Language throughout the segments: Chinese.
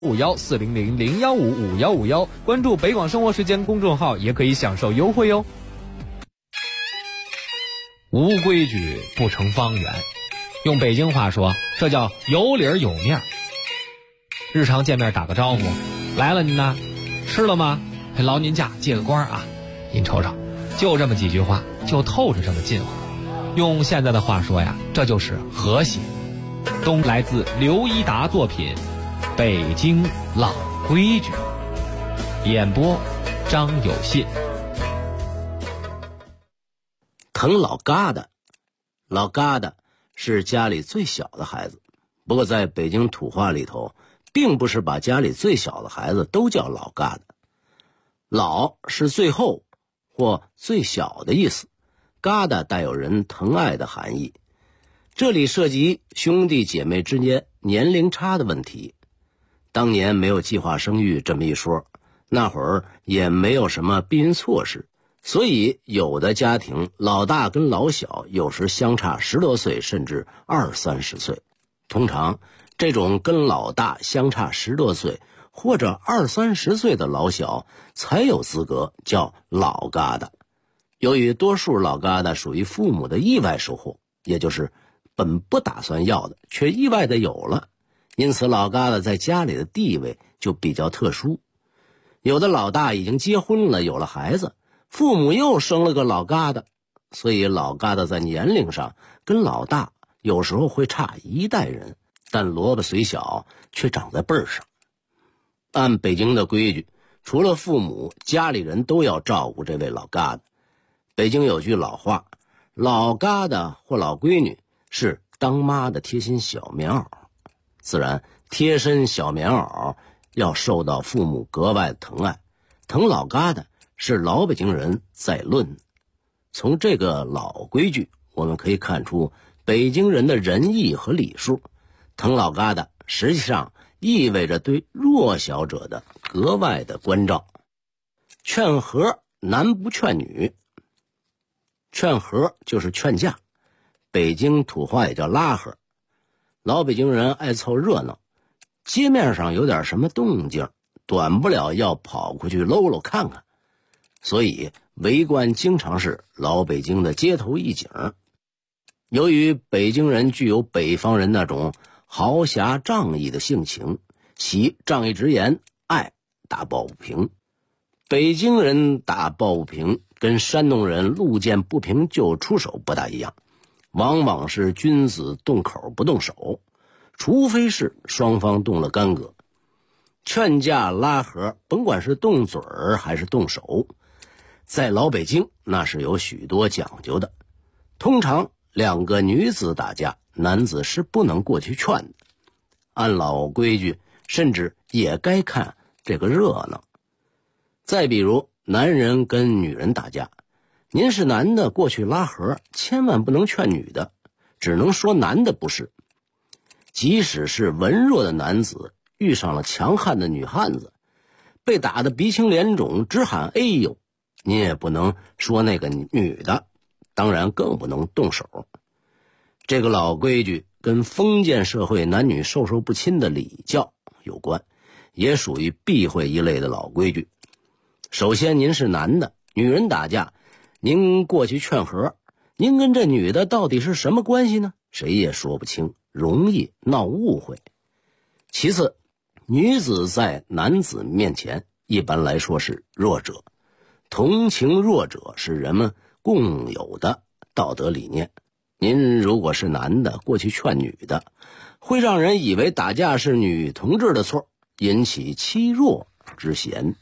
5140001551，关注北广生活时间公众号也可以享受优惠哟。无规矩不成方圆，用北京话说，这叫有理儿有面。日常见面打个招呼，来了您呢，吃了吗？劳您驾，借个光啊！您瞅瞅，就这么几句话，就透着这么近乎。用现在的话说呀，这就是和谐。都来自刘一达作品《北京老规矩》，演播张有信。 疼老疙瘩，老疙瘩是家里最小的孩子，不过在北京土话里头，并不是把家里最小的孩子都叫老疙瘩。老是最后或最小的意思，疙瘩带有人疼爱的含义。这里涉及兄弟姐妹之间年龄差的问题。当年没有计划生育这么一说，那会儿也没有什么避孕措施，所以有的家庭老大跟老小有时相差10多岁，甚至20-30岁。通常这种跟老大相差10多岁或者20-30岁的老小才有资格叫老疙瘩。由于多数老疙瘩属于父母的意外收获，也就是本不打算要的却意外的有了，因此老疙瘩在家里的地位就比较特殊。有的老大已经结婚了，有了孩子，父母又生了个老疙瘩，所以老疙瘩在年龄上跟老大有时候会差一代人，但萝卜虽小却长在辈儿上。按北京的规矩，除了父母，家里人都要照顾这位老疙瘩。北京有句老话，老疙瘩或老闺女是当妈的贴心小棉袄，自然贴身小棉袄要受到父母格外的疼爱，疼老疙瘩是老北京人在论。从这个老规矩我们可以看出北京人的仁义和礼数，疼老疙瘩实际上意味着对弱小者的格外的关照。劝和男不劝女，劝和就是劝架，北京土话也叫拉和。老北京人爱凑热闹，街面上有点什么动静，短不了要跑过去搂搂看看，所以围观经常是老北京的街头一景。由于北京人具有北方人那种豪侠仗义的性情，喜仗义直言，爱打抱不平。北京人打抱不平跟山东人路见不平就出手不大一样，往往是君子动口不动手，除非是双方动了干戈。劝架拉和，甭管是动嘴儿还是动手，在老北京那是有许多讲究的。通常两个女子打架，男子是不能过去劝的，按老规矩甚至也该看这个热闹。再比如男人跟女人打架，您是男的过去拉和，千万不能劝女的，只能说男的不是。即使是文弱的男子遇上了强悍的女汉子，被打得鼻青脸肿直喊哎呦，您也不能说那个女的，当然更不能动手。这个老规矩跟封建社会男女授受不亲的礼教有关，也属于避讳一类的老规矩。首先您是男的，女人打架，您过去劝和，您跟这女的到底是什么关系呢？谁也说不清，容易闹误会。其次，女子在男子面前一般来说是弱者，同情弱者是人们共有的道德理念。您如果是男的过去劝女的，会让人以为打架是女同志的错，引起欺弱之嫌。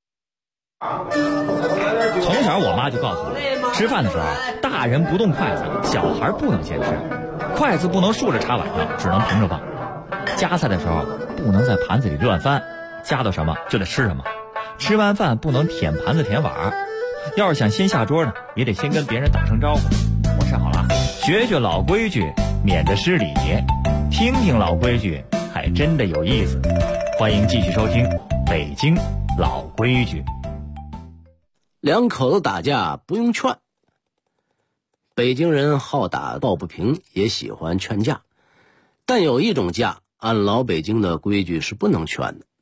从小我妈就告诉我，吃饭的时候大人不动筷子，小孩不能先吃，筷子不能竖着插碗上，只能平着放。夹菜的时候不能在盘子里乱翻，夹到什么就得吃什么。吃完饭不能舔盘子舔碗，要是想先下桌呢，也得先跟别人打声招呼。我吃好了，学学老规矩，免得失礼。听听老规矩，还真的有意思。欢迎继续收听《北京老规矩》。 两口子打架不用劝。北京人好打抱不平，也喜欢劝架，但有一种架按老北京的规矩是不能劝的，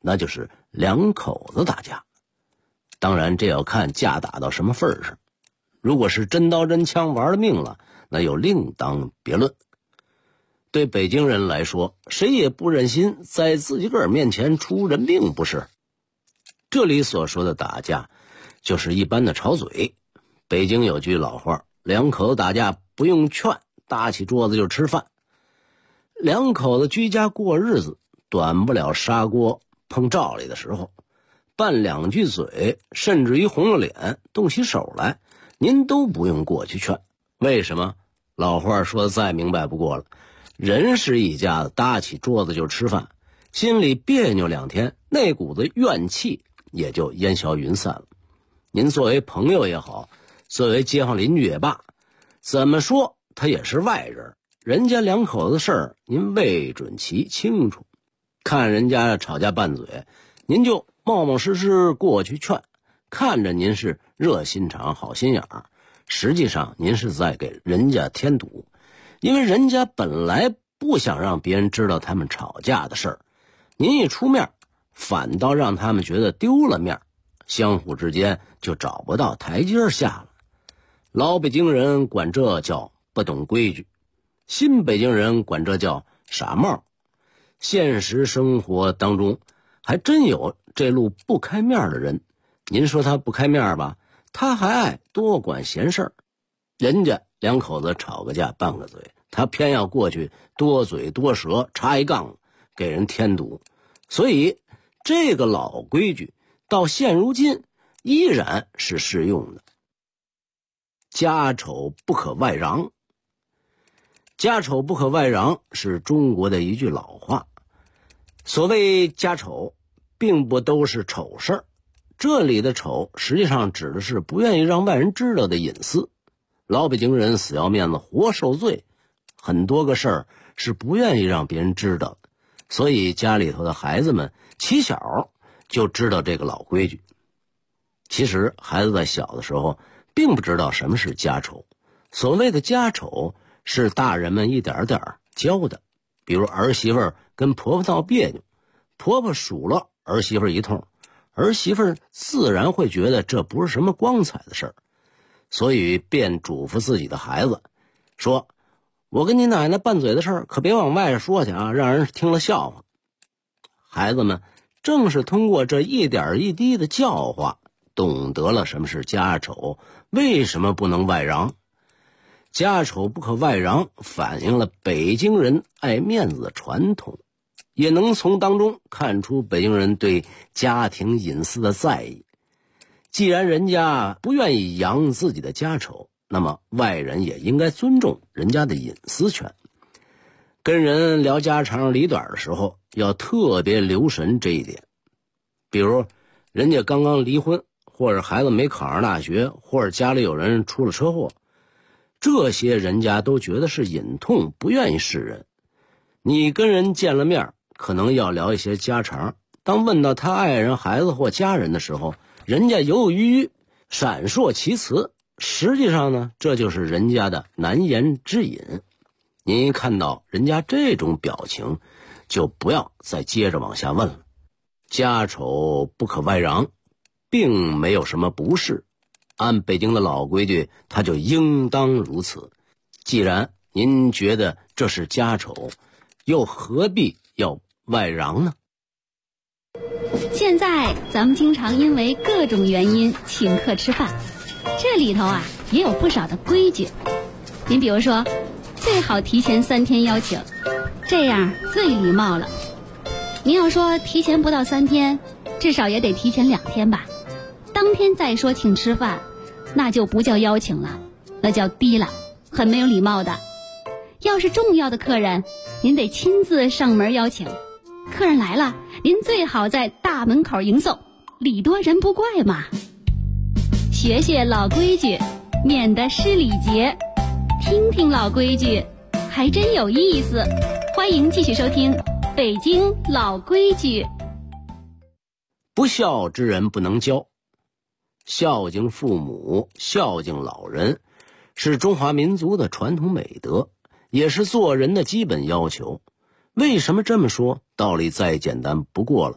那就是两口子打架。当然这要看架打到什么份上，如果是真刀真枪玩了命了，那又另当别论。对北京人来说，谁也不忍心在自己个儿面前出人命，不是？这里所说的打架就是一般的吵嘴。北京有句老话，两口子打架不用劝，搭起桌子就吃饭。两口子居家过日子，短不了砂锅碰灶里的时候，拌两句嘴，甚至于红了脸动起手来，您都不用过去劝。为什么？老话说的再明白不过了，人是一家子，搭起桌子就吃饭，心里别扭2天，那股子怨气也就烟消云散了。您作为朋友也好，作为街坊邻居也罢，怎么说他也是外人，人家两口子的事儿您未准其清楚，看人家吵架拌嘴，您就冒冒失失过去劝，看着您是热心肠好心眼儿，实际上您是在给人家添堵，因为人家本来不想让别人知道他们吵架的事儿，您一出面反倒让他们觉得丢了面，相互之间就找不到台阶下了。老北京人管这叫不懂规矩，新北京人管这叫傻帽。现实生活当中还真有这路不开面的人，您说他不开面吧，他还爱多管闲事儿。人家两口子吵个架拌个嘴，他偏要过去多嘴多舌插一杠，给人添堵。所以这个老规矩到现如今依然是适用的。家丑不可外扬，家丑不可外扬是中国的一句老话。所谓家丑，并不都是丑事儿，这里的丑实际上指的是不愿意让外人知道的隐私。老北京人死要面子活受罪，很多个事儿是不愿意让别人知道的，所以家里头的孩子们起小就知道这个老规矩。其实孩子在小的时候并不知道什么是家丑，所谓的家丑是大人们一点点教的。比如儿媳妇跟婆婆闹别扭，婆婆数落儿媳妇一通，儿媳妇自然会觉得这不是什么光彩的事儿，所以便嘱咐自己的孩子说，我跟你奶奶拌嘴的事儿可别往外说去啊，让人听了笑话。孩子们正是通过这一点一滴的教化，懂得了什么是家丑，为什么不能外扬。家丑不可外扬反映了北京人爱面子的传统，也能从当中看出北京人对家庭隐私的在意。既然人家不愿意扬自己的家丑，那么外人也应该尊重人家的隐私权。跟人聊家长里短的时候要特别留神这一点。比如人家刚刚离婚，或者孩子没考上大学，或者家里有人出了车祸，这些人家都觉得是隐痛，不愿意示人。你跟人见了面，可能要聊一些家常，当问到他爱人、孩子或家人的时候，人家犹犹豫豫，闪烁其词，实际上呢，这就是人家的难言之隐。您一看到人家这种表情，就不要再接着往下问了。家丑不可外扬，并没有什么不是，按北京的老规矩，它就应当如此。既然您觉得这是家丑，又何必要外扬呢？ 现在咱们经常因为各种原因请客吃饭，这里头也有不少的规矩。您比如说，最好提前3天邀请，这样最礼貌了。您要说提前不到3天，至少也得提前2天吧。当天再说请吃饭，那就不叫邀请了，那叫低了，很没有礼貌的。要是重要的客人，您得亲自上门邀请。客人来了，您最好在大门口迎送，礼多人不怪嘛。学学老规矩，免得失礼节。听听老规矩，还真有意思。欢迎继续收听北京老规矩。 不孝之人不能交。孝敬父母、孝敬老人是中华民族的传统美德，也是做人的基本要求。为什么这么说？道理再简单不过了。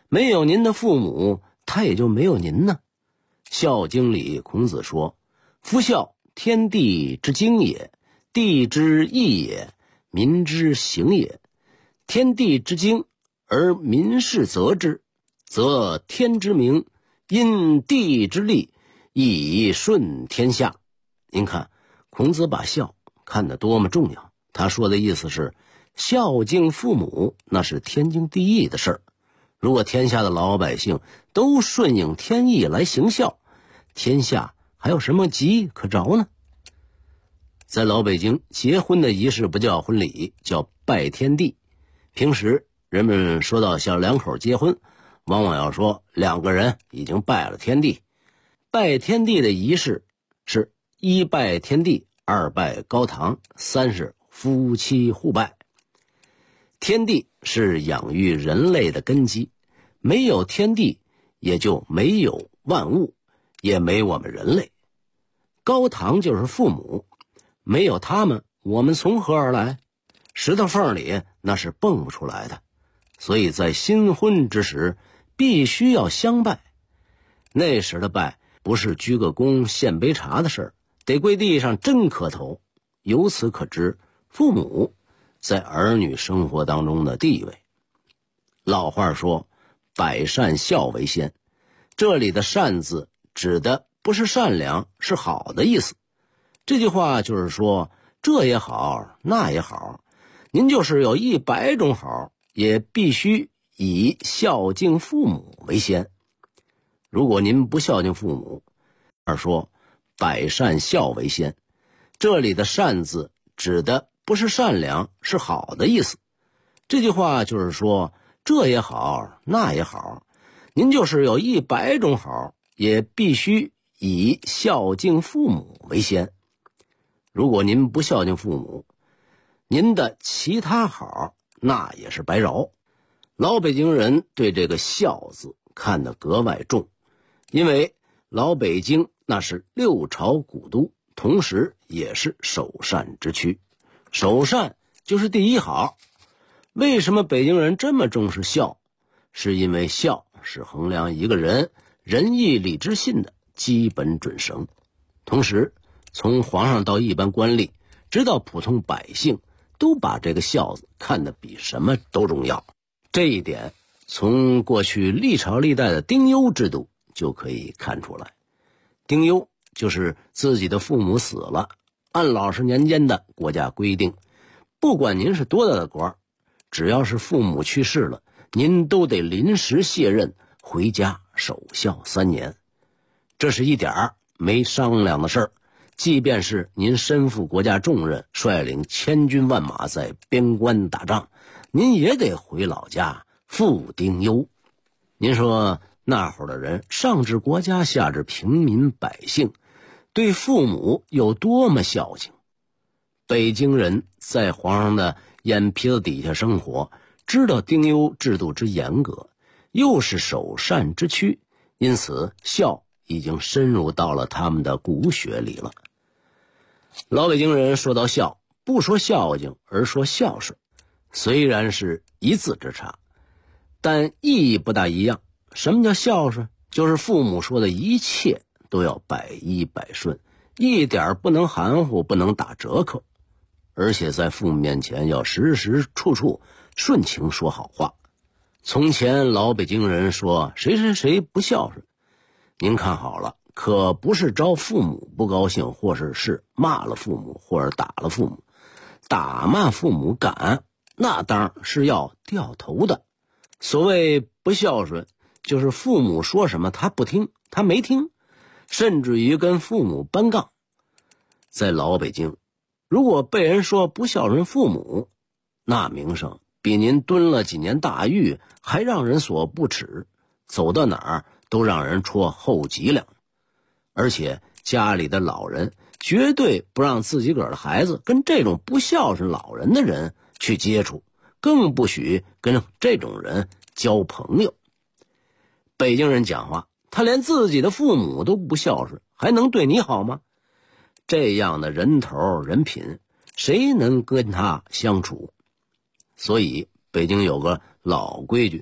没有您的父母，他也就没有您呢。孝经里孔子说，夫孝，天地之经也，地之义也，民之行也。天地之经，而民事责之，则天之明，因地之利，以顺天下。您看孔子把孝看得多么重要，他说的意思是孝敬父母那是天经地义的事儿。如果天下的老百姓都顺应天意来行孝，天下还有什么急可着呢？在老北京，结婚的仪式不叫婚礼，叫拜天地。平时人们说到小两口结婚，往往要说两个人已经拜了天地。拜天地的仪式是一拜天地，二拜高堂，三是夫妻互拜。天地是养育人类的根基，没有天地也就没有万物，也没我们人类。高堂就是父母，没有他们，我们从何而来？石头缝里那是蹦不出来的。所以在新婚之时必须要相拜。那时的拜不是鞠个躬献杯茶的事儿，得跪地上真磕头。由此可知父母在儿女生活当中的地位。老话说百善孝为先，这里的善字指的不是善良，是好的意思。这句话就是说，这也好那也好，您就是有100种好，也必须以孝敬父母为先。如果您不孝敬父母，而说百善孝为先，这里的善字指的不是善良，是好的意思。这句话就是说，这也好那也好，您就是有100种好，也必须以孝敬父母为先。如果您不孝敬父母，您的其他好那也是白饶。老北京人对这个孝字看得格外重，因为老北京那是6朝古都，同时也是首善之区。首善就是第一好。为什么北京人这么重视孝？是因为孝是衡量一个人仁义礼智信的基本准绳。同时从皇上到一般官吏直到普通百姓，都把这个孝字看得比什么都重要。这一点从过去历朝历代的丁忧制度就可以看出来。丁忧就是自己的父母死了，按老十年间的国家规定，不管您是多大的官，只要是父母去世了，您都得临时卸任，回家守孝3年。这是一点儿没商量的事儿。即便是您身负国家重任，率领千军万马在边关打仗，您也得回老家复丁忧。您说那会儿的人上至国家，下至平民百姓，对父母有多么孝敬。北京人在皇上的眼皮子底下生活，知道丁忧制度之严格，又是首善之区，因此孝已经深入到了他们的骨血里了。老北京人说到孝，不说孝敬，而说孝顺，虽然是一字之差，但意义不大一样。什么叫孝顺？就是父母说的一切都要100%顺，一点不能含糊，不能打折扣，而且在父母面前要时时处处顺情说好话。从前老北京人说谁谁谁不孝顺，您看好了，可不是招父母不高兴，或是骂了父母，或者打了父母。打骂父母敢，那当然是要掉头的。所谓不孝顺，就是父母说什么他不听，他没听，甚至于跟父母搬杠。在老北京，如果被人说不孝顺父母，那名声比您蹲了几年大狱还让人所不齿，走到哪儿都让人戳后脊梁。而且家里的老人绝对不让自己个儿的孩子跟这种不孝顺老人的人去接触，更不许跟这种人交朋友。北京人讲话，他连自己的父母都不孝顺，还能对你好吗？这样的人头人品，谁能跟他相处？所以北京有个老规矩，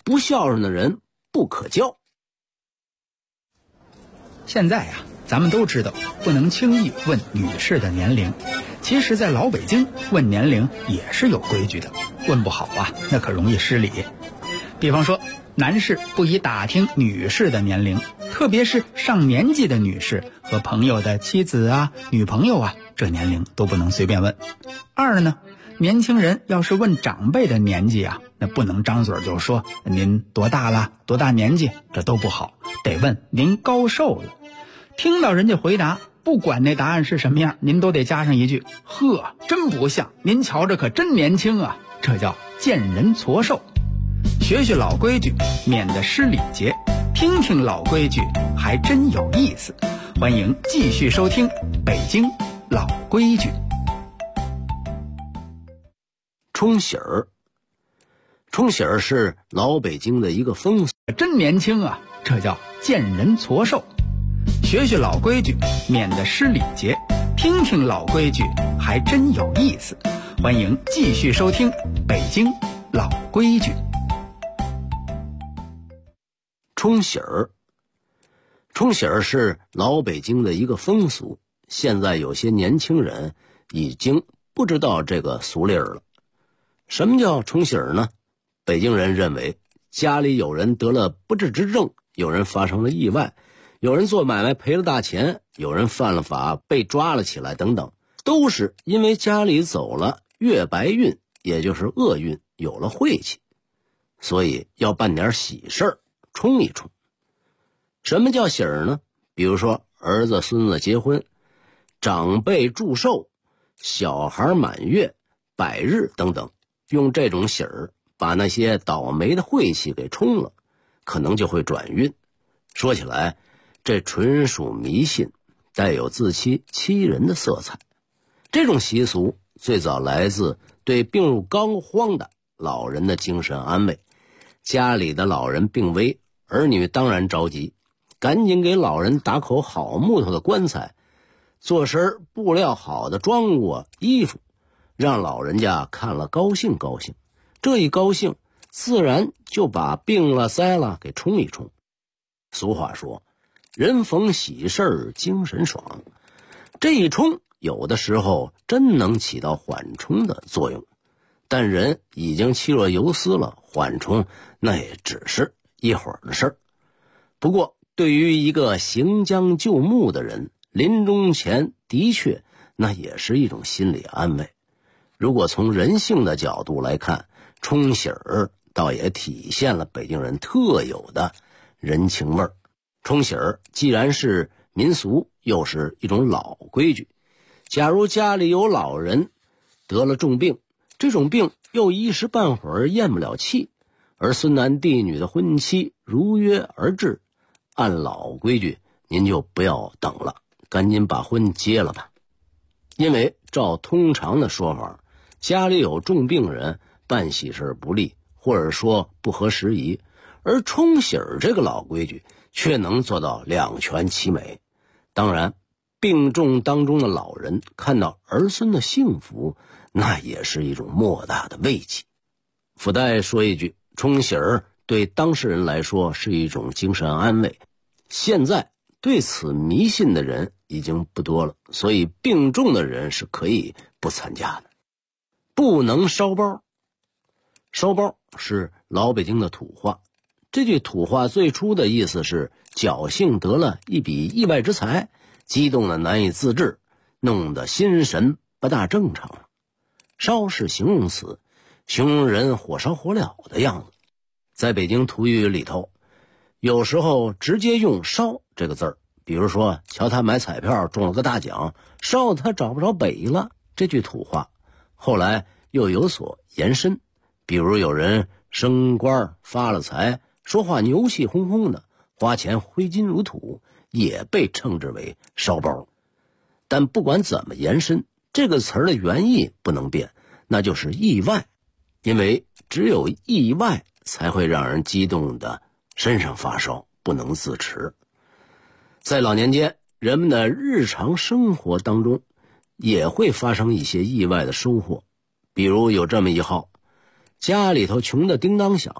不孝顺的人不可交。 现在啊，咱们都知道不能轻易问女士的年龄，其实在老北京问年龄也是有规矩的，问不好啊，那可容易失礼。比方说，男士不宜打听女士的年龄，特别是上年纪的女士和朋友的妻子啊、女朋友啊，这年龄都不能随便问。二呢，年轻人要是问长辈的年纪啊，那不能张嘴就说您多大了、多大年纪，这都不好，得问您高寿了。听到人家回答，不管那答案是什么样，您都得加上一句：呵，真不像，您瞧着可真年轻啊，这叫见人矬瘦。学学老规矩，免得失礼节，听听老规矩还真有意思。欢迎继续收听北京老规矩。 冲喜儿，冲喜儿是老北京的一个风俗， 真年轻啊，这叫见人矬瘦。学学老规矩，免得失礼节，听听老规矩还真有意思。欢迎继续收听北京老规矩。 冲喜儿，冲喜儿是老北京的一个风俗，现在有些年轻人已经不知道这个俗例了。什么叫冲喜儿呢？北京人认为家里有人得了不治之症，有人发生了意外，有人做买卖赔了大钱，有人犯了法被抓了起来等等，都是因为家里走了月白运，也就是厄运，有了晦气，所以要办点喜事儿，冲一冲。什么叫喜儿呢？比如说儿子孙子结婚，长辈祝寿，小孩满月、百日等等，用这种喜儿把那些倒霉的晦气给冲了，可能就会转运。说起来，这纯属迷信，带有自欺欺人的色彩。这种习俗最早来自对病入膏肓的老人的精神安慰。家里的老人病危，儿女当然着急，赶紧给老人打口好木头的棺材，做身布料好的装裹衣服，让老人家看了高兴高兴。这一高兴，自然就把病了灾了给冲一冲。俗话说，人逢喜事儿精神爽，这一冲有的时候真能起到缓冲的作用，但人已经气若游丝了，缓冲那也只是一会儿的事儿。不过对于一个行将就木的人，临终前的确那也是一种心理安慰。如果从人性的角度来看，冲喜儿倒也体现了北京人特有的人情味儿。冲喜儿既然是民俗，又是一种老规矩。假如家里有老人得了重病，这种病又一时半会儿咽不了气，而孙男弟女的婚期如约而至，按老规矩您就不要等了，赶紧把婚结了吧。因为照通常的说法，家里有重病人办喜事不利，或者说不合时宜，而冲喜儿这个老规矩却能做到两全其美。当然，病重当中的老人看到儿孙的幸福，那也是一种莫大的慰藉。附带说一句，冲喜儿对当事人来说是一种精神安慰。现在对此迷信的人已经不多了，所以病重的人是可以不参加的。不能烧包。烧包是老北京的土话，这句土话最初的意思是侥幸得了一笔意外之财，激动的难以自制，弄得心神不大正常了。烧是形容词，形容人火烧火燎的样子。在北京土语里头，有时候直接用烧这个字儿，比如说瞧他买彩票中了个大奖，烧他找不着北了，这句土话后来又有所延伸，比如有人升官发了财，说话牛气哄哄的，花钱挥金如土，也被称之为烧包。但不管怎么延伸，这个词儿的原意不能变，那就是意外。因为只有意外才会让人激动的身上发烧，不能自持。在老年间，人们的日常生活当中也会发生一些意外的收获。比如有这么一号，家里头穷得叮当响，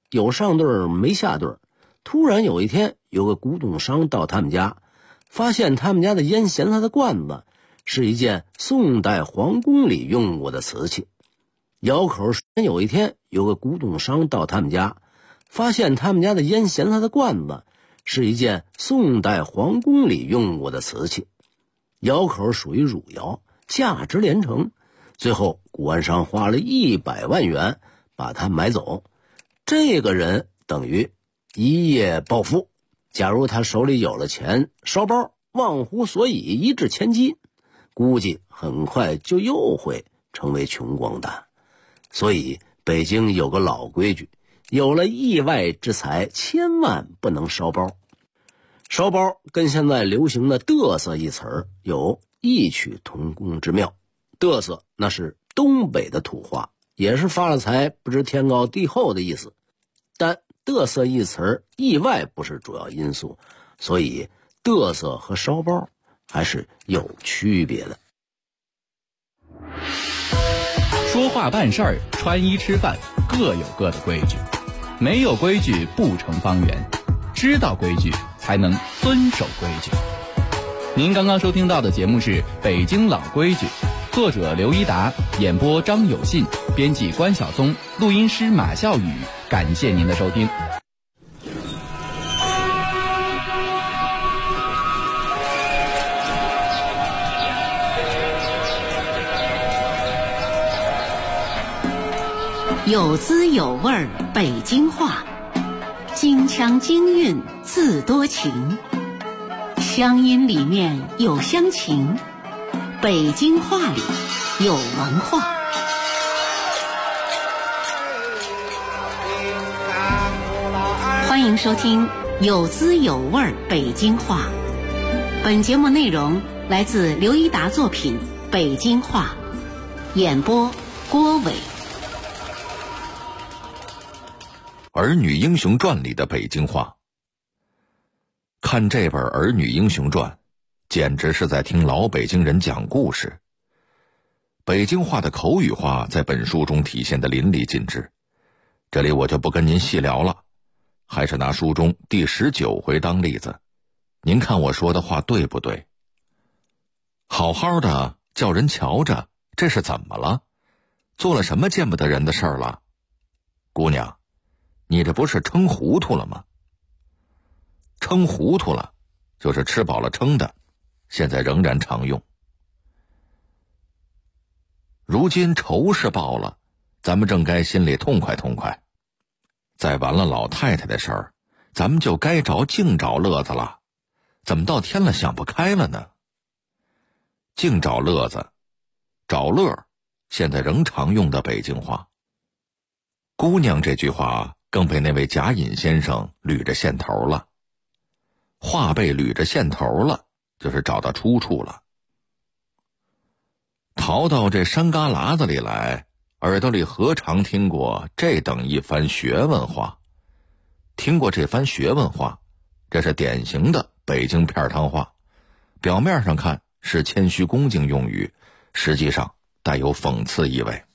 有上对没下对。突然有一天，有个古董商到他们家，发现他们家的烟闲菜的罐子是一件宋代皇宫里用过的瓷器。有一天，有个古董商到他们家，发现他们家的烟闲菜的罐子是一件宋代皇宫里用过的瓷器。窑口属于汝窑，价值连城。最后古玩商花了100万元把它买走。这个人等于一夜暴富。假如他手里有了钱，烧包忘乎所以，一掷千金，估计很快就又会成为穷光蛋。所以北京有个老规矩，有了意外之财，千万不能烧包。烧包跟现在流行的嘚瑟一词有异曲同工之妙。嘚瑟那是东北的土话，也是发了财不知天高地厚的意思。但嘚瑟一词意外不是主要因素，所以嘚瑟和烧包还是有区别的。 说话办事儿，穿衣吃饭，各有各的规矩，没有规矩不成方圆，知道规矩才能遵守规矩。您刚刚收听到的节目是《北京老规矩》，作者刘一达，演播张有信，编辑关晓松，录音师马笑宇。感谢您的收听。 有滋有味儿北京话，京腔京韵字多情，乡音里面有乡情，北京话里有文化。欢迎收听有滋有味儿北京话。本节目内容来自刘一达作品《北京话》，演播郭伟。 《儿女英雄传》里的北京话。看这本《儿女英雄传》，简直是在听老北京人讲故事。北京话的口语化在本书中体现得淋漓尽致，这里我就不跟您细聊了，还是拿书中第19回当例子，您看我说的话对不对？好好的叫人瞧着，这是怎么了？做了什么见不得人的事儿了？姑娘，你这不是撑糊涂了吗？撑糊涂了就是吃饱了撑的，现在仍然常用。如今仇是报了，咱们正该心里痛快痛快。再完了老太太的事儿，咱们就该净找乐子了，怎么到天了想不开了呢？净找乐子，找乐，现在仍常用的北京话。姑娘这句话更被那位贾隐先生捋着线头了。话被捋着线头了，就是找到出处了。逃到这山旮旯子里来，耳朵里何尝听过这等一番学问话？听过这番学问话，这是典型的北京片汤话，表面上看是谦虚恭敬用语，实际上带有讽刺意味。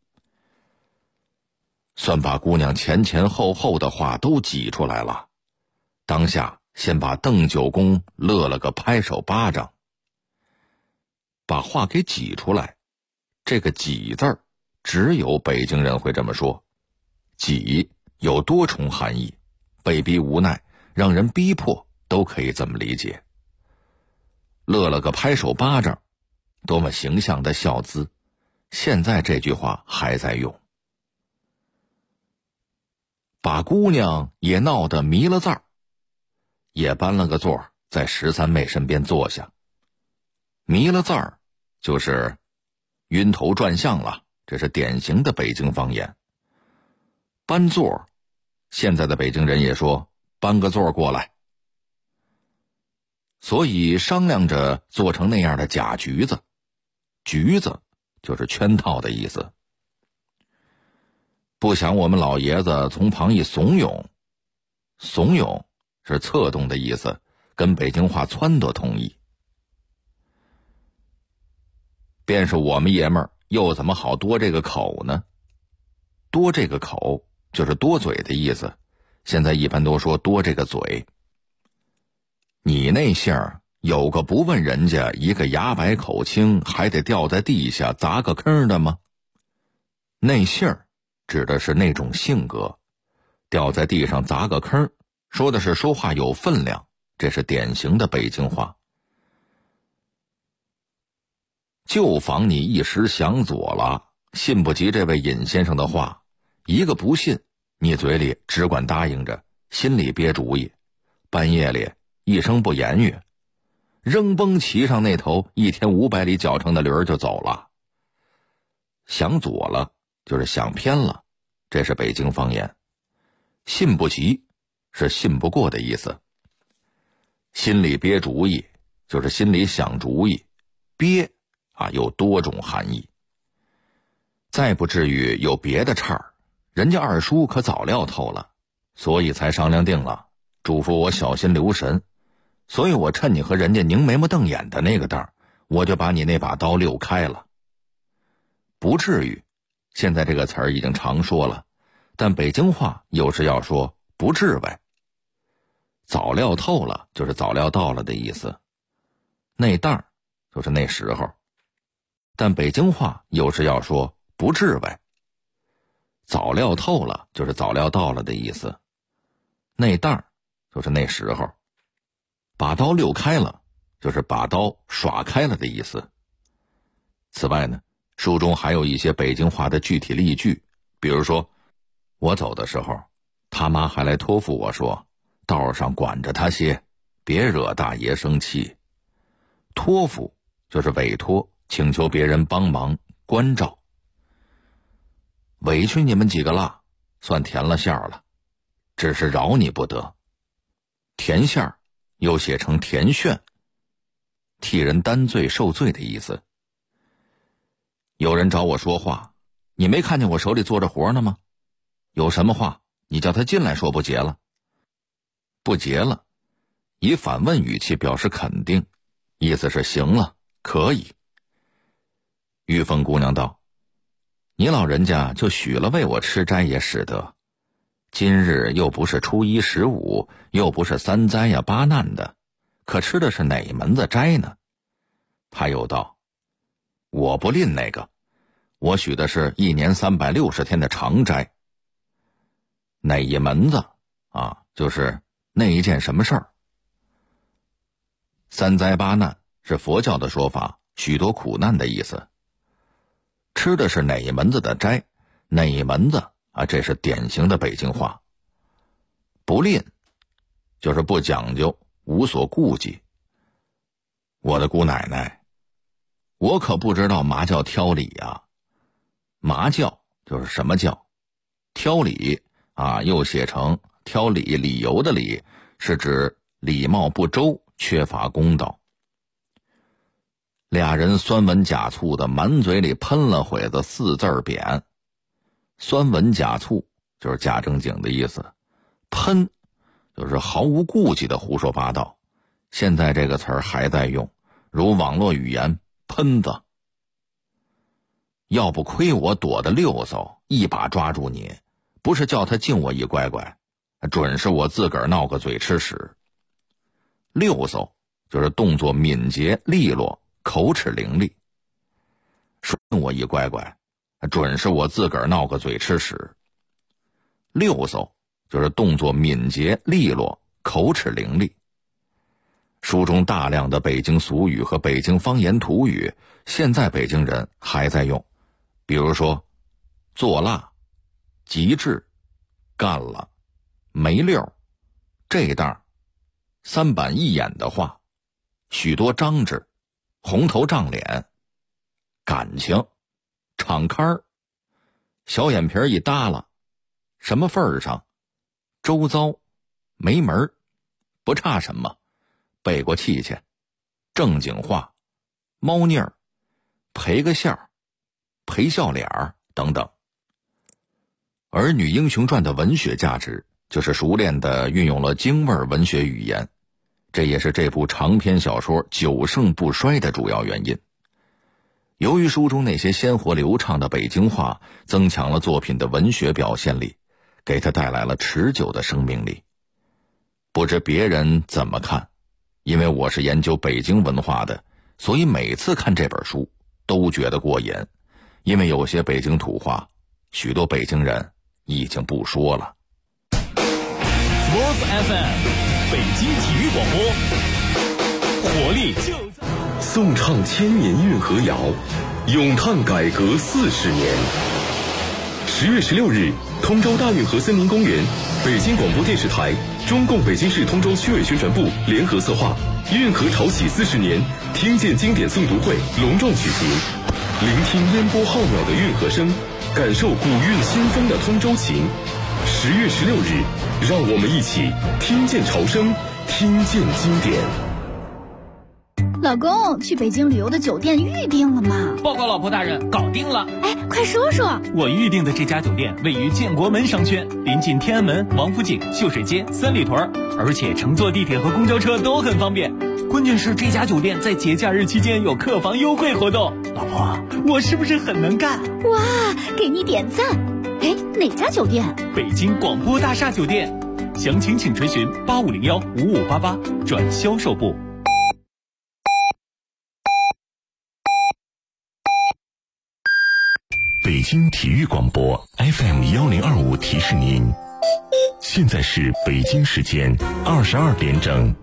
算把姑娘前前后后的话都挤出来了，当下先把邓九公乐了个拍手巴掌。把话给挤出来，这个挤字儿只有北京人会这么说。挤有多重含义，被逼无奈，让人逼迫，都可以这么理解。乐了个拍手巴掌，多么形象的笑姿，现在这句话还在用。把姑娘也闹得迷了字儿，也搬了个座在13妹身边坐下。迷了字儿就是晕头转向了，这是典型的北京方言。搬座，现在的北京人也说搬个座过来。所以商量着做成那样的假局子，局子就是圈套的意思。不想我们老爷子从旁一怂恿，怂恿是策动的意思，跟北京话撺掇同义。便是我们爷们儿又怎么好多这个口呢？多这个口就是多嘴的意思，现在一般都说多这个嘴。你那姓儿有个不问人家一个牙白口清还得掉在地下砸个坑的吗？那姓儿指的是那种性格，掉在地上砸个坑，说的是说话有分量，这是典型的北京话。就防你一时想左了，信不及这位尹先生的话，一个不信，你嘴里只管答应着，心里憋主意，半夜里一声不言语，扔崩骑上那头1天500里脚程的驴儿就走了。想左了就是想偏了，这是北京方言。信不及是信不过的意思。心里憋主意就是心里想主意，憋有多种含义。再不至于有别的岔儿，人家二叔可早料透了，所以才商量定了，嘱咐我小心留神。所以我趁你和人家拧眉毛瞪眼的那个当，我就把你那把刀溜开了。不至于，现在这个词儿已经常说了，但北京话有时要说不至为。早料透了就是早料到了的意思，那当就是那时候。但北京话有时要说不至为，早料透了就是早料到了的意思，那当就是那时候。把刀溜开了就是把刀耍开了的意思。此外呢，书中还有一些北京话的具体例句，比如说我走的时候，他妈还来托付我说，道上管着他些，别惹大爷生气。托付就是委托，请求别人帮忙关照。委屈你们几个了，算填了馅儿了，只是饶你不得。填馅儿又写成填炫，替人担罪受罪的意思。有人找我说话，你没看见我手里做着活呢吗？有什么话你叫他进来说，不结了。不结了以反问语气表示肯定，意思是行了，可以。玉凤姑娘道，你老人家就许了为我吃斋也使得，今日又不是初一15，又不是3灾呀8难的，可吃的是哪门子斋呢？他又道，我不吝那个，我许的是1年360天的长斋。哪一门子就是那一件什么事儿。3灾8难是佛教的说法，许多苦难的意思。吃的是哪一门子的斋，哪一门子这是典型的北京话。不吝就是不讲究，无所顾忌。我的姑奶奶，我可不知道嘛叫挑理啊。嘛教就是什么教，挑理又写成挑理，理由的理，是指礼貌不周，缺乏公道。俩人酸文假醋的满嘴里喷了会子4字贬。酸文假醋就是假正经的意思，喷就是毫无顾忌的胡说八道。现在这个词儿还在用，如网络语言喷子。要不亏我躲得溜嗖，一把抓住你，不是叫他敬我一乖乖，准是我自个儿闹个嘴吃屎。溜嗖就是动作敏捷利落，口齿伶俐。顺我一乖乖，准是我自个儿闹个嘴吃屎。溜嗖就是动作敏捷利落，口齿伶俐。书中大量的北京俗语和北京方言土语，现在北京人还在用，比如说做辣、极致、干了、没溜、这当、3板一眼的话、许多张纸、红头胀脸、感情、敞开儿、小眼皮一耷拉、什么份儿上、周遭、没门儿、不差什么、背过气去、正经话、猫腻儿、赔个笑、赔笑脸儿等等。儿女英雄传的文学价值就是熟练地运用了京味文学语言，这也是这部长篇小说久盛不衰的主要原因。由于书中那些鲜活流畅的北京话增强了作品的文学表现力， 给他带来了持久的生命力。不知别人怎么看，因为我是研究北京文化的，所以每次看这本书都觉得过瘾，因为有些北京土话，许多北京人已经不说了。 Sports FM， 北京体育广播，活力就在。 颂唱千年运河谣，咏叹改革40年。10月16日，通州大运河森林公园，北京广播电视台、中共北京市通州区委宣传部联合策划运河潮起40年听见经典诵读会隆重举行，聆听烟波浩渺的运河声，感受古韵新增的通州情。10月16日，让我们一起听见潮声，听见经典。 老公，去北京旅游的酒店预定了吗？ 报告老婆大人，搞定了。 哎，快说说。 我预定的这家酒店位于建国门商圈，临近天安门、王府井、秀水街、三里屯，而且乘坐地铁和公交车都很方便。关键是这家酒店在节假日期间有客房优惠活动。老婆，我是不是很能干？ 哇，给你点赞。哎，哪家酒店？ 北京广播大厦酒店。详情请垂询8501-5588转销售部。 北京体育广播 FM1025提示您，现在是北京时间22点整。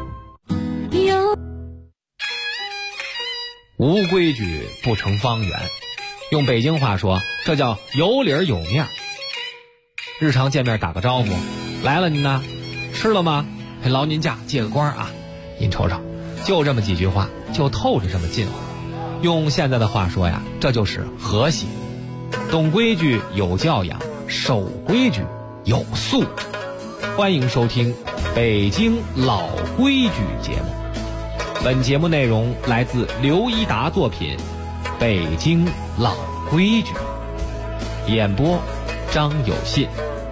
无规矩不成方圆，用北京话说，这叫有理有面。日常见面打个招呼，来了您呢，吃了吗？劳您驾，借个光啊！您瞅瞅，就这么几句话，就透着这么近乎。用现在的话说呀，这就是和谐。懂规矩有教养，守规矩有素质。欢迎收听北京老规矩节目。本节目内容来自刘一达作品《北京老规矩》，演播张有信。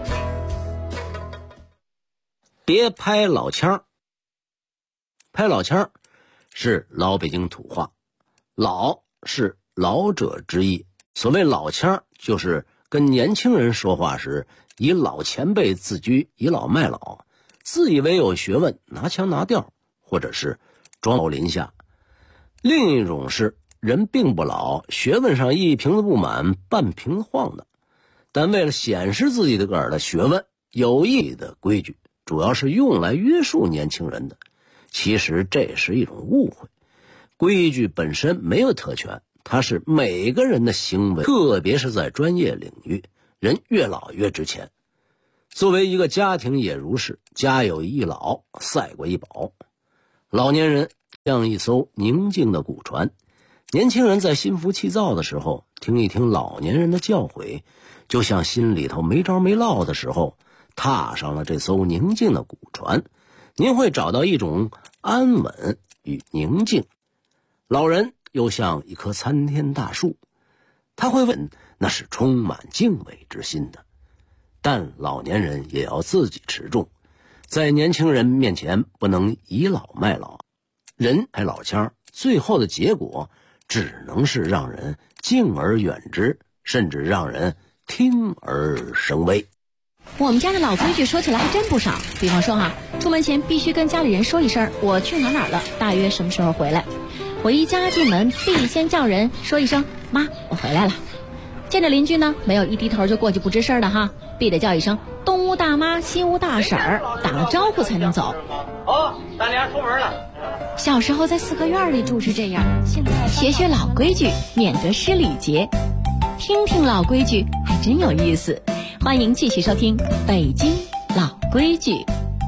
别拍老腔。拍老腔是老北京土话，老是老者之意。所谓老腔，就是跟年轻人说话时以老前辈自居，倚老卖老，自以为有学问，拿腔拿调，或者是装老临下。另一种是人并不老，学问上一瓶子不满，半瓶子晃的，但为了显示自己的个儿的学问，有意的规矩主要是用来约束年轻人的。其实这是一种误会，规矩本身没有特权，它是每个人的行为，特别是在专业领域，人越老越值钱。作为一个家庭也如是，家有一老，赛过一宝。老年人像一艘宁静的古船，年轻人在心浮气躁的时候，听一听老年人的教诲，就像心里头没着没落的时候，踏上了这艘宁静的古船，您会找到一种安稳与宁静。老人又像一棵参天大树，他会问，那是充满敬畏之心的。但老年人也要自己持重，在年轻人面前不能倚老卖老。人拍老腔，最后的结果只能是让人敬而远之，甚至让人听而生畏。 我们家的老规矩说起来还真不少，比方说出门前必须跟家里人说一声我去哪了，大约什么时候回来。我一家进门必先叫人说一声妈，我回来了。见着邻居呢，没有一低头就过去不吱声的必得叫一声东屋大妈西屋大婶儿，打了招呼才能走。 咱俩出门了。 小时候在四合院里住是这样，现在学老规矩，免得失礼节。听听老规矩还真有意思。欢迎继续收听北京老规矩。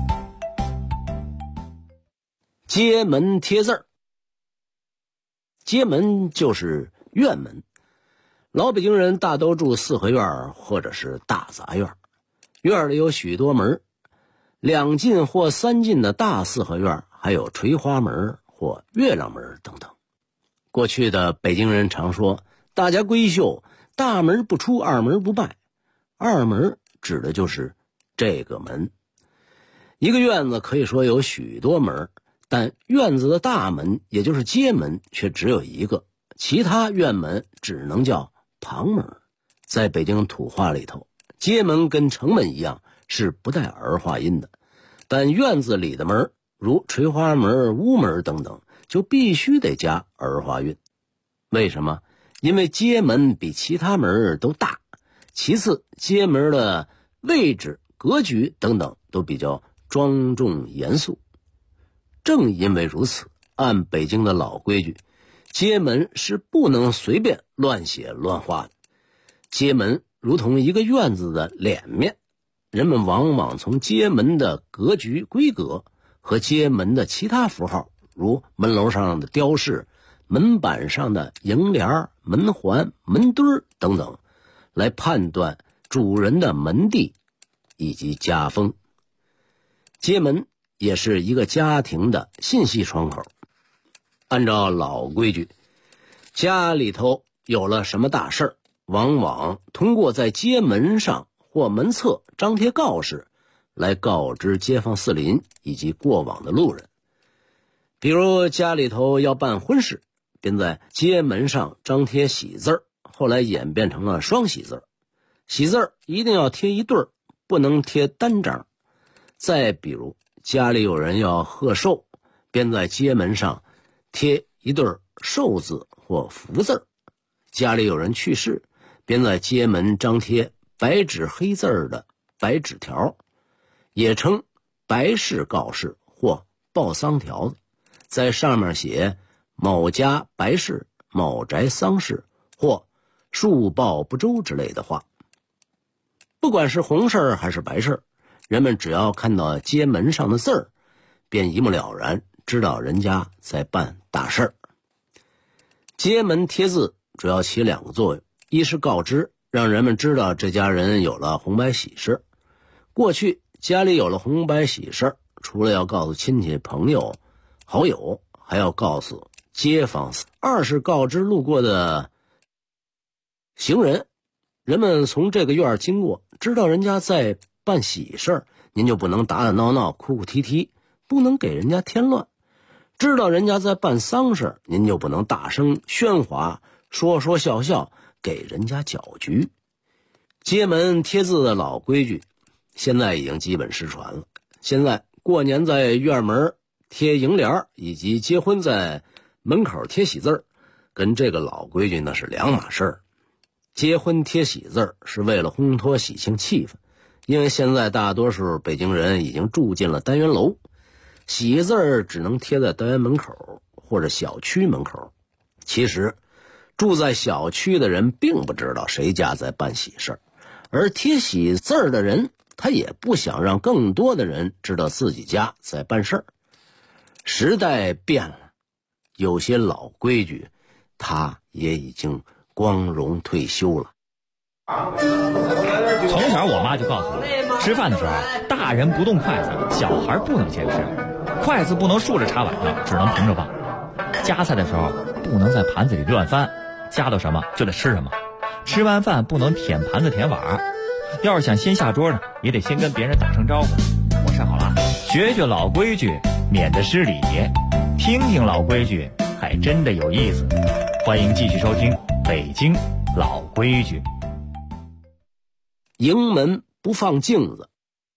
街门贴字儿。街门就是院门，老北京人大都住四合院或者是大杂院，院里有许多门，2进或3进的大四合院，还有垂花门或月亮门等等。过去的北京人常说，大家闺秀，大门不出，二门不迈。二门指的就是这个门。一个院子可以说有许多门，但院子的大门，也就是街门，却只有一个，其他院门只能叫旁门。在北京土话里头， 街门跟城门一样是不带儿化音的，但院子里的门，如垂花门、屋门等等，就必须得加儿化韵。为什么？因为街门比其他门都大，其次街门的位置、格局等等都比较庄重严肃。正因为如此，按北京的老规矩，街门是不能随便乱写乱画的。街门如同一个院子的脸面，人们往往从街门的格局规格和街门的其他符号，如门楼上的雕饰、门板上的楹联、门环、门墩等等，来判断主人的门第以及家风。街门也是一个家庭的信息窗口。按照老规矩，家里头有了什么大事儿，往往通过在街门上或门侧张贴告示来告知街坊四邻以及过往的路人。比如家里头要办婚事，便在街门上张贴喜字，后来演变成了双喜字。喜字一定要贴一对，不能贴单张。再比如家里有人要贺寿，便在街门上贴一对寿字或福字。家里有人去世，便在街门张贴白纸黑字的白纸条，也称白事告示或报丧条子，在上面写某家白事、某宅丧事或树报不周之类的话。不管是红事还是白事，人们只要看到街门上的字儿，便一目了然知道人家在办大事儿。街门贴字主要起两个作用，一是告知，让人们知道这家人有了红白喜事。过去家里有了红白喜事，除了要告诉亲戚朋友好友，还要告诉街坊。二是告知路过的行人，人们从这个院经过，知道人家在办喜事，您就不能打打闹闹、哭哭啼啼，不能给人家添乱。知道人家在办丧事，您就不能大声喧哗、说说笑笑，给人家搅局。街门贴字的老规矩现在已经基本失传了。现在过年在院门贴楹联，以及结婚在门口贴喜字，跟这个老规矩那是两码事儿。结婚贴喜字是为了烘托喜庆气氛，因为现在大多数北京人已经住进了单元楼，喜字只能贴在单元门口或者小区门口。其实住在小区的人并不知道谁家在办喜事，而贴喜字的人他也不想让更多的人知道自己家在办事儿。时代变了，有些老规矩他也已经光荣退休了。 从小我妈就告诉我，吃饭的时候大人不动筷子，小孩不能先吃，筷子不能竖着插碗上，只能平着放。夹菜的时候不能在盘子里乱翻，夹到什么就得吃什么。吃完饭不能舔盘子舔碗，要是想先下桌呢，也得先跟别人打声招呼。我吃好了，学学老规矩，免得失礼。听听老规矩，还真的有意思。欢迎继续收听北京老规矩。 迎门不放镜子。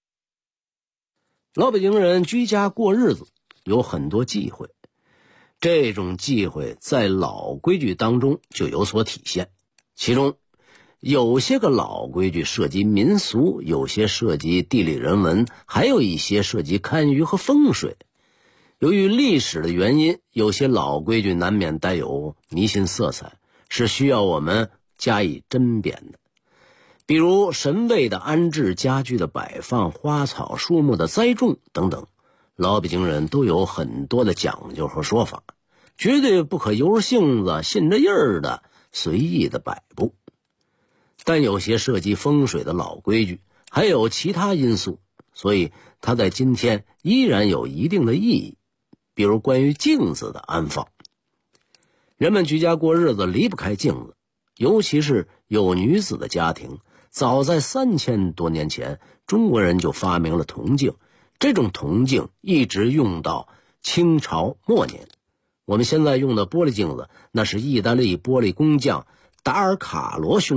老北京人居家过日子有很多忌讳，这种忌讳在老规矩当中就有所体现。其中有些个老规矩涉及民俗，有些涉及地理人文，还有一些涉及堪舆和风水。由于历史的原因，有些老规矩难免带有迷信色彩，是需要我们加以甄别的。比如神位的安置、家具的摆放、花草树木的栽种等等，老北京人都有很多的讲究和说法，绝对不可由着性子、信着意儿的随意的摆布。但有些涉及风水的老规矩还有其他因素，所以它在今天依然有一定的意义。比如关于镜子的安放，人们居家过日子离不开镜子，尤其是有女子的家庭，早在3000多年前，中国人就发明了铜镜。这种铜镜一直用到清朝末年。我们现在用的玻璃镜子，那是意大利玻璃工匠达尔卡罗兄弟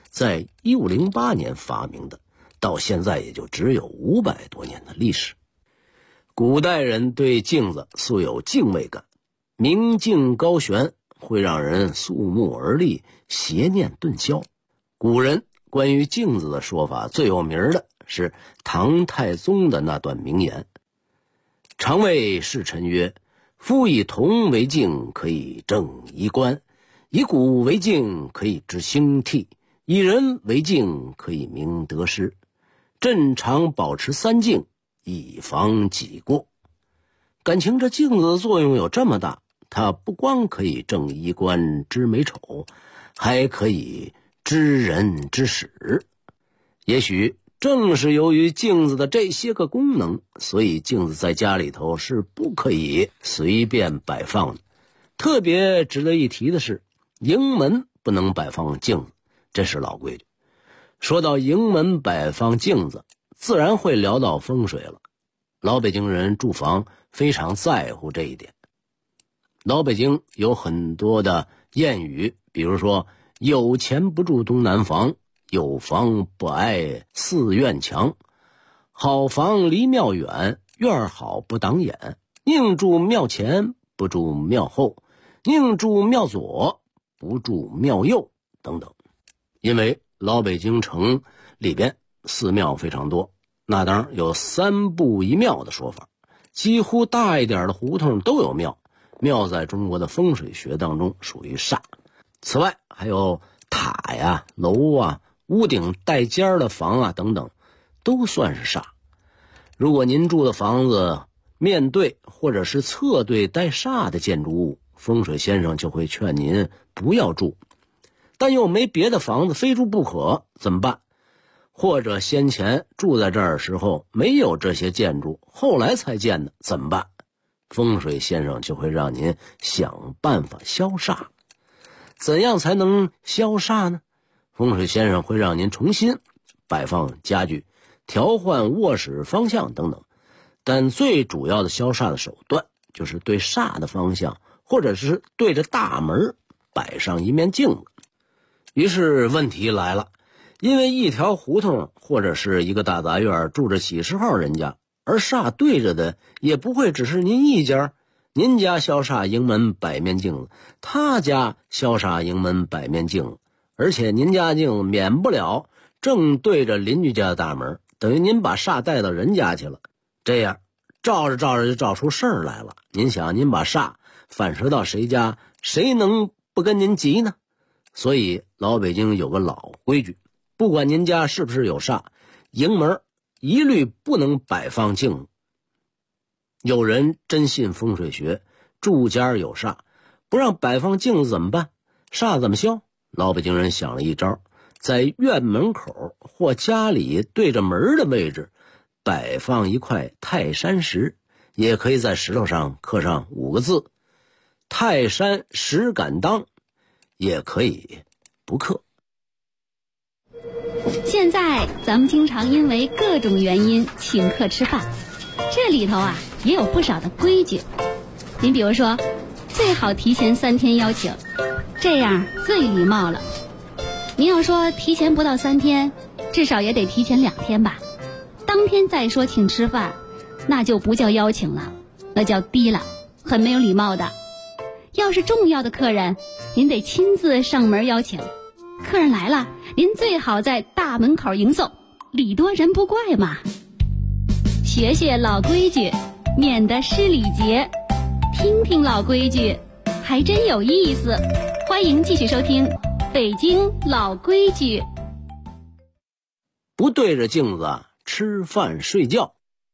在1508年发明的，到现在也就只有500多年的历史。古代人对镜子素有敬畏感，明镜高悬会让人肃穆而立，邪念顿消。古人关于镜子的说法最有名的是唐太宗的那段名言：常谓世臣曰，夫以铜为镜，可以正衣冠；以古为镜，可以知兴替；以人为镜，可以明得失。朕常保持3镜，以防己过。感情这镜子的作用有这么大，它不光可以正衣冠、知美丑，还可以知人知始。也许正是由于镜子的这些个功能，所以镜子在家里头是不可以随便摆放的。特别值得一提的是，迎门不能摆放镜子，这是老规矩。说到迎门摆放镜子，自然会聊到风水了。老北京人住房非常在乎这一点。老北京有很多的谚语，比如说有钱不住东南房，有房不挨四院墙，好房离庙远，院好不挡眼，宁住庙前不住庙后，宁住庙左不住庙右等等。因为老北京城里边寺庙非常多，那当然有3步一庙的说法，几乎大一点的胡同都有庙。庙在中国的风水学当中属于煞。此外还有塔呀、楼啊、屋顶带尖的房啊等等，都算是煞。如果您住的房子面对或者是侧对带煞的建筑物，风水先生就会劝您不要住。但又没别的房子非住不可，怎么办？或者先前住在这儿的时候没有这些建筑，后来才建的，怎么办？风水先生就会让您想办法消煞。怎样才能消煞呢？风水先生会让您重新摆放家具，调换卧室方向等等。但最主要的消煞的手段就是对煞的方向，或者是对着大门摆上一面镜子。于是问题来了，因为一条胡同或者是一个大杂院住着几十号人家，而煞对着的也不会只是您一家。您家消煞迎门摆面镜子，他家消煞迎门摆面镜子，而且您家镜子免不了正对着邻居家的大门，等于您把煞带到人家去了。这样照着照着就照出事儿来了。您想，您把煞反射到谁家，谁能不跟您急呢？所以老北京有个老规矩，不管您家是不是有煞，迎门一律不能摆放镜子。有人真信风水学，住家有煞，不让摆放镜子怎么办？煞怎么消？老北京人想了一招，在院门口或家里对着门的位置摆放一块泰山石，也可以在石头上刻上5个字：泰山石敢当，也可以不刻。 现在咱们经常因为各种原因请客吃饭，这里头啊也有不少的规矩。您比如说，最好提前3天邀请，这样最礼貌了。您要说提前不到3天，至少也得提前2天吧。当天再说请吃饭，那就不叫邀请了，那叫低了，很没有礼貌的。要是重要的客人，您得亲自上门邀请。客人来了，您最好在大门口迎送，礼多人不怪嘛。学学老规矩，免得失礼节。听听老规矩，还真有意思。欢迎继续收听《北京老规矩》。 不对着镜子吃饭睡觉。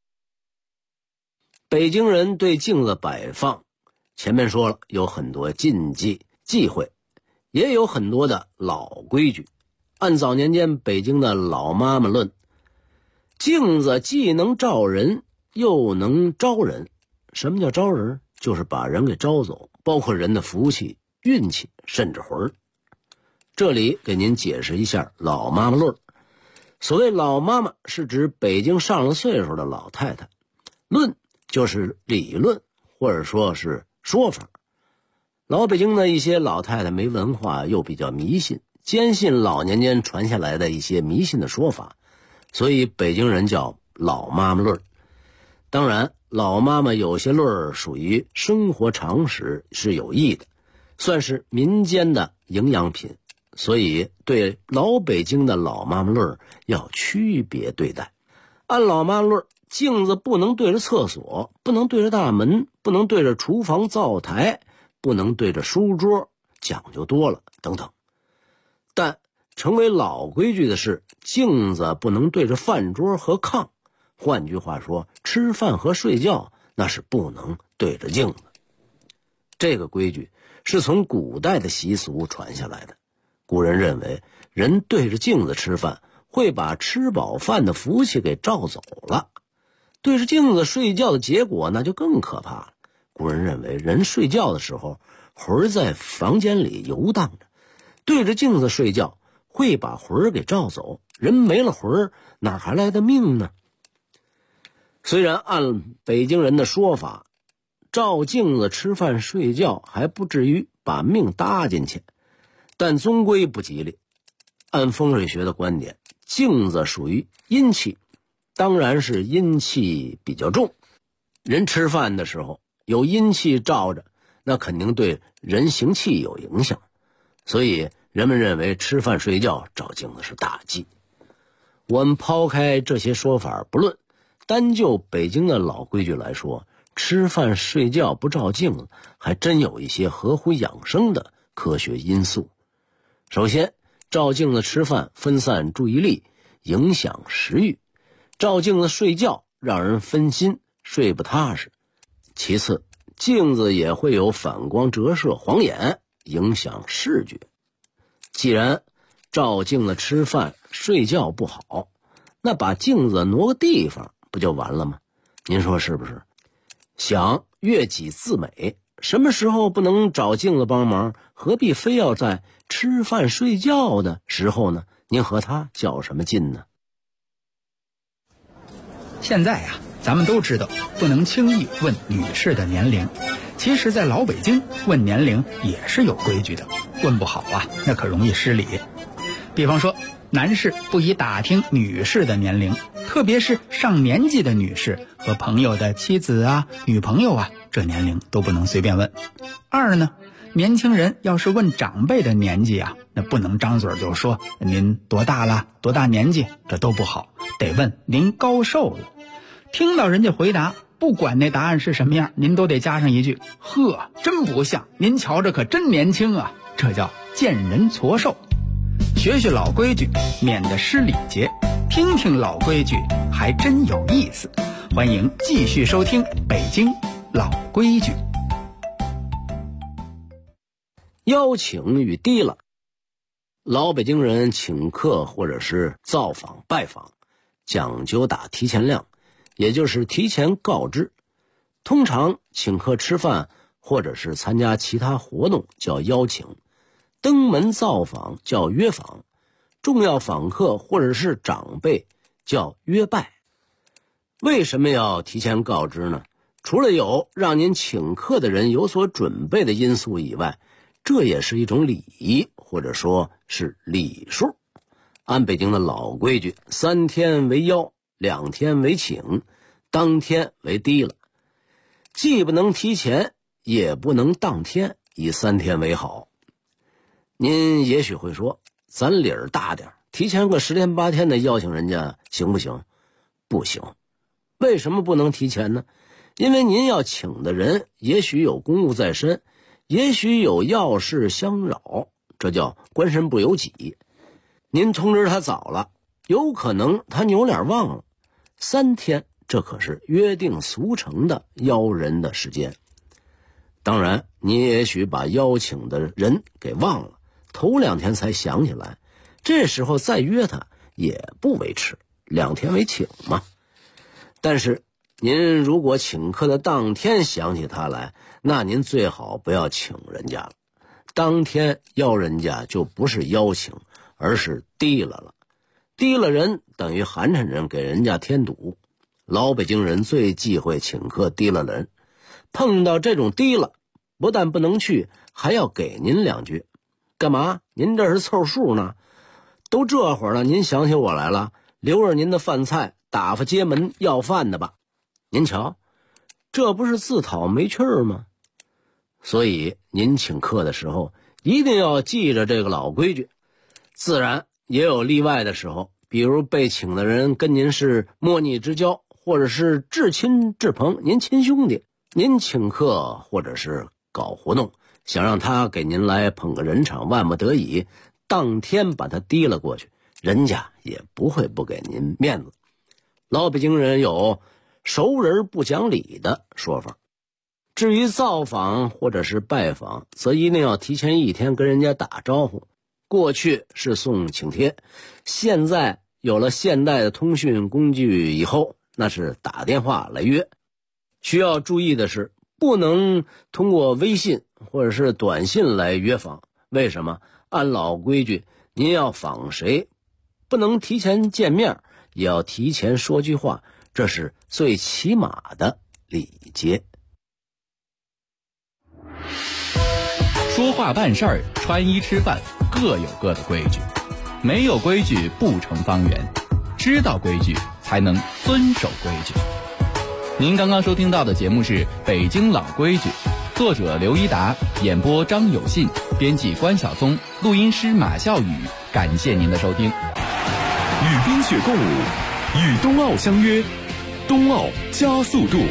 北京人对镜子摆放，前面说了有很多禁忌忌讳，也有很多的老规矩。按早年间北京的老妈妈论，镜子既能照人又能招人。什么叫招人？就是把人给招走，包括人的福气、运气甚至魂儿。这里给您解释一下老妈妈论。所谓老妈妈是指北京上了岁数的老太太，论就是理论或者说是说法。老北京的一些老太太没文化又比较迷信， 坚信老年间传下来的一些迷信的说法，所以北京人叫老妈妈论。当然，老妈妈有些论属于生活常识，是有益的，算是民间的营养品，所以对老北京的老妈妈论要区别对待。按老妈妈论，镜子不能对着厕所，不能对着大门，不能对着厨房灶台，不能对着书桌，讲究多了等等。但成为老规矩的是，镜子不能对着饭桌和炕，换句话说，吃饭和睡觉那是不能对着镜子。这个规矩是从古代的习俗传下来的。古人认为，人对着镜子吃饭会把吃饱饭的福气给照走了。对着镜子睡觉的结果那就更可怕了。古人认为，人睡觉的时候魂在房间里游荡着，对着镜子睡觉会把魂给照走，人没了魂哪还来的命呢？虽然按北京人的说法，照镜子吃饭睡觉还不至于把命搭进去，但终归不吉利。按风水学的观点，镜子属于阴气，当然是阴气比较重。人吃饭的时候有阴气照着，那肯定对人行气有影响，所以人们认为吃饭睡觉照镜子是大忌。我们抛开这些说法不论，单就北京的老规矩来说，吃饭睡觉不照镜子还真有一些合乎养生的科学因素。首先，照镜子吃饭分散注意力，影响食欲；照镜子睡觉让人分心，睡不踏实。其次，镜子也会有反光折射晃眼，影响视觉。既然照镜子吃饭睡觉不好，那把镜子挪个地方不就完了吗？您说是不是？想悦己自美，什么时候不能找镜子帮忙？何必非要在吃饭睡觉的时候呢？您和他较什么劲呢？ 现在呀，咱们都知道不能轻易问女士的年龄，其实在老北京问年龄也是有规矩的，问不好啊，那可容易失礼。比方说，男士不宜打听女士的年龄，特别是上年纪的女士和朋友的妻子啊、女朋友啊，这年龄都不能随便问。二呢，年轻人要是问长辈的年纪啊，那不能张嘴就说您多大了、多大年纪，这都不好，得问您高寿了。听到人家回答，不管那答案是什么样，您都得加上一句：呵，真不像，您瞧着可真年轻啊，这叫见人矬寿。学学老规矩，免得失礼节，听听老规矩还真有意思。欢迎继续收听北京老规矩。 邀请与提了，老北京人请客或者是造访拜访，讲究打提前量，也就是提前告知。通常请客吃饭或者是参加其他活动叫邀请，登门造访叫约访，重要访客或者是长辈叫约拜。为什么要提前告知呢？除了有让您请客的人有所准备的因素以外，这也是一种礼仪，或者说是礼数。按北京的老规矩，3天为邀，2天为请，当天为提了。既不能提前，也不能当天，以3天为好。您也许会说，咱理儿大点，提前个10天8天的邀请人家行不行？不行。为什么不能提前呢？因为您要请的人也许有公务在身，也许有要事相扰，这叫官身不由己。您通知他早了，有可能他扭脸忘了。3天，这可是约定俗成的邀人的时间。当然，您也许把邀请的人给忘了，头2天才想起来，这时候再约他也不为迟，2天为请嘛。但是您如果请客的当天想起他来，那您最好不要请人家了。当天邀人家就不是邀请，而是提了。提了人等于寒碜人，给人家添堵。老北京人最忌讳请客提了人，碰到这种提了，不但不能去，还要给您2句。 干嘛？您这是凑数呢？都这会儿了，您想起我来了，留着您的饭菜打发接门要饭的吧。您瞧，这不是自讨没趣儿吗？所以您请客的时候一定要记着这个老规矩。自然也有例外的时候，比如被请的人跟您是莫逆之交，或者是至亲至朋，您亲兄弟，您请客或者是搞活动，想让他给您来捧个人场，万不得已当天把他提了过去，人家也不会不给您面子。老北京人有熟人不讲理的说法。至于造访或者是拜访，则一定要提前1天跟人家打招呼。过去是送请帖，现在有了现代的通讯工具以后，那是打电话来约。需要注意的是，不能通过微信或者是短信来约访。为什么？按老规矩，您要访谁，不能提前见面，也要提前说句话，这是最起码的礼节。 说话办事儿，穿衣吃饭，各有各的规矩。没有规矩不成方圆，知道规矩才能遵守规矩。您刚刚收听到的节目是《北京老规矩》，作者刘一达，演播张有信，编辑关晓松，录音师马笑宇。感谢您的收听。 与冰雪共舞，与冬奥相约，冬奥加速度。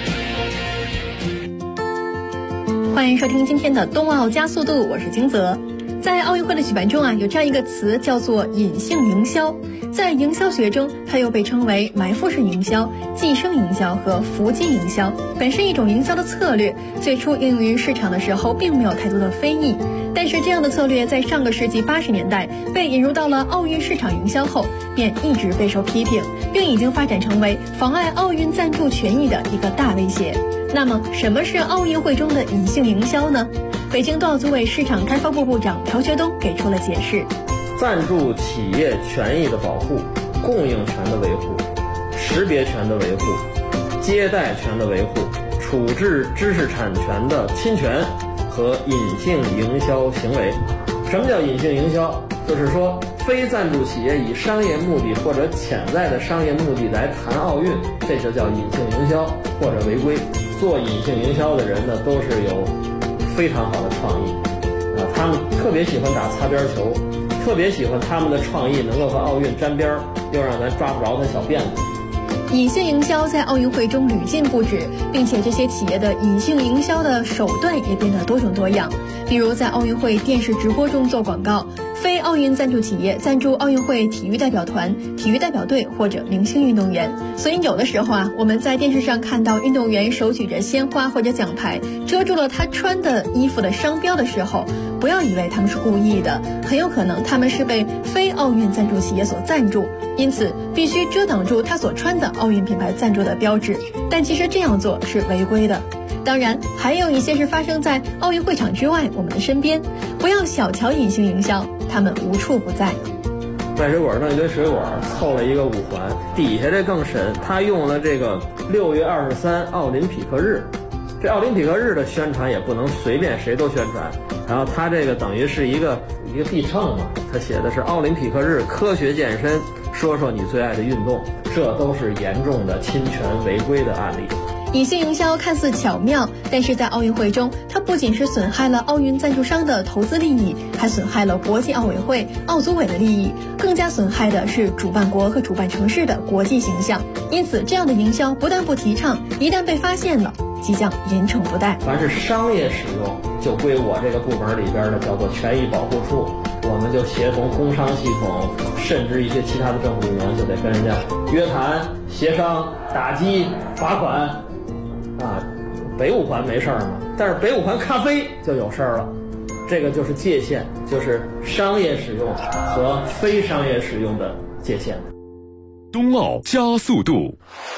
欢迎收听今天的冬奥加速度，我是金泽。在奥运会的举办中啊，有这样一个词叫做隐性营销。在营销学中，它又被称为埋伏式营销、寄生营销和伏击营销，本是一种营销的策略。最初应用于市场的时候，并没有太多的非议。但是这样的策略在上个世纪80年代被引入到了奥运市场营销后，便一直备受批评，并已经发展成为妨碍奥运赞助权益的一个大威胁。那么，什么是奥运会中的隐性营销呢？北京冬奥组委市场开发部部长朴学东给出了解释： 赞助企业权益的保护、供应权的维护、识别权的维护、接待权的维护、处置知识产权的侵权和隐性营销行为。什么叫隐性营销？就是说，非赞助企业以商业目的或者潜在的商业目的来谈奥运，这就叫隐性营销或者违规。做隐性营销的人呢，都是有非常好的创意啊，他们特别喜欢打擦边球，特别喜欢他们的创意能够和奥运沾边，又让咱抓不着他小辫子。 隐性营销在奥运会中屡禁不止，并且这些企业的隐性营销的手段也变得多种多样。比如在奥运会电视直播中做广告，非奥运赞助企业赞助奥运会体育代表团、体育代表队或者明星运动员。所以有的时候啊，我们在电视上看到运动员手举着鲜花或者奖牌，遮住了他穿的衣服的商标的时候，不要以为他们是故意的，很有可能他们是被非奥运赞助企业所赞助，因此必须遮挡住他所穿的奥运品牌赞助的标志。但其实这样做是违规的。当然，还有一些是发生在奥运会场之外，我们的身边。不要小瞧隐性营销，他们无处不在。 卖水果弄一堆水果，凑了一个5环，底下这更神，他用了这个6月23奥林匹克日。这奥林匹克日的宣传也不能随便谁都宣传，然后他这个等于是一个必称嘛，他写的是奥林匹克日科学健身，说说你最爱的运动，这都是严重的侵权违规的案例。 隐性营销看似巧妙，但是在奥运会中，它不仅是损害了奥运赞助商的投资利益，还损害了国际奥委会、奥组委的利益，更加损害的是主办国和主办城市的国际形象。因此，这样的营销不但不提倡，一旦被发现了，即将严惩不贷。 凡是商业使用，就归我这个部门里边的叫做权益保护处，我们就协同工商系统，甚至一些其他的政府部门，就得跟人家约谈、协商、打击、罚款。啊，北5环没事儿嘛，但是北5环咖啡就有事儿了。这个就是界限，就是商业使用和非商业使用的界限。 冬奥加速度。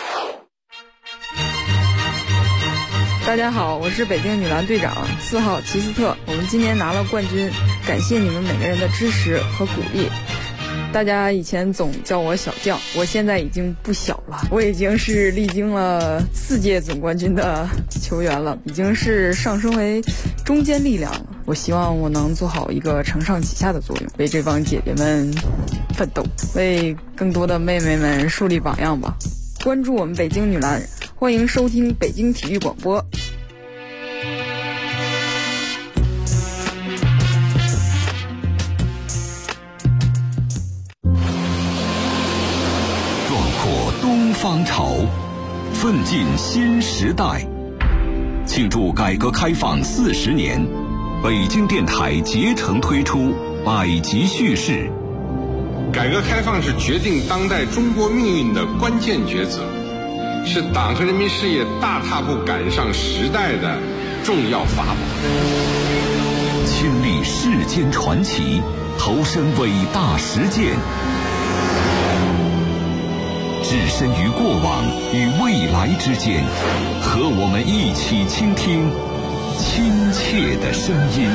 大家好，我是北京女篮队长4号齐斯特，我们今年拿了冠军，感谢你们每个人的支持和鼓励。大家以前总叫我小将，我现在已经不小了，我已经是历经了4届总冠军的球员了，已经是上升为中坚力量了。 我希望我能做好一个承上启下的作用，为这帮姐姐们奋斗，为更多的妹妹们树立榜样吧。关注我们北京女篮，欢迎收听北京体育广播。 壮阔东方潮，奋进新时代。庆祝改革开放40年，北京电台竭诚推出百集叙事。 改革开放是决定当代中国命运的关键抉择，是党和人民事业大踏步赶上时代的重要法宝。 亲历世间传奇，投身伟大实践，置身于过往与未来之间，和我们一起倾听亲切的声音。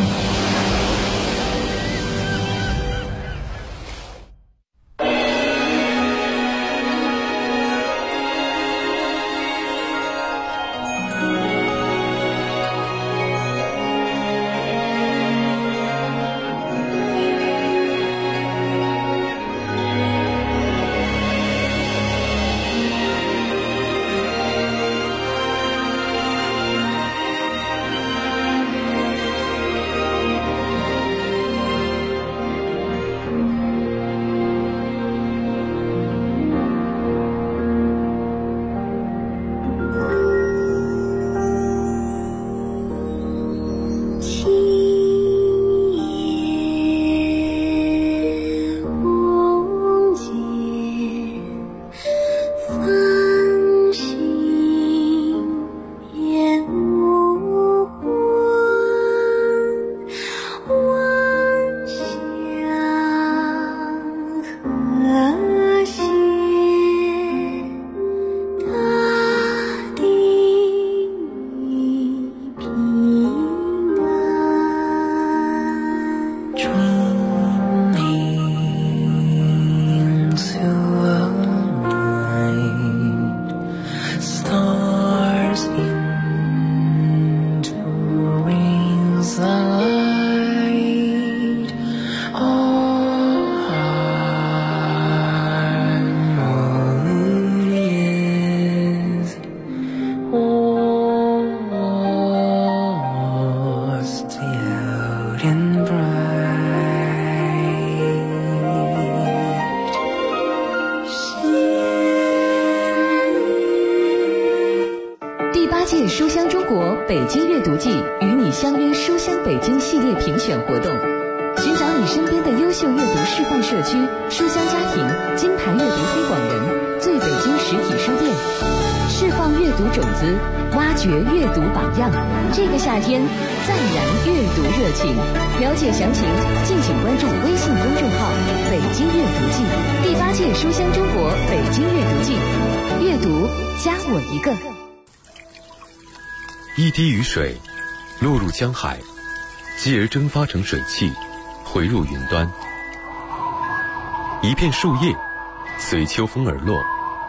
书香中国北京阅读季与你相约书香北京系列评选活动，寻找你身边的优秀阅读示范社区、书香家庭、金牌阅读推广人、最北京实体书店，释放阅读种子，挖掘阅读榜样。这个夏天再燃阅读热情。了解详情，敬请关注微信公众号“北京阅读季”。第8届书香中国北京阅读季，阅读加我一个。 一滴雨水落入江海，继而蒸发成水汽，回入云端。一片树叶随秋风而落，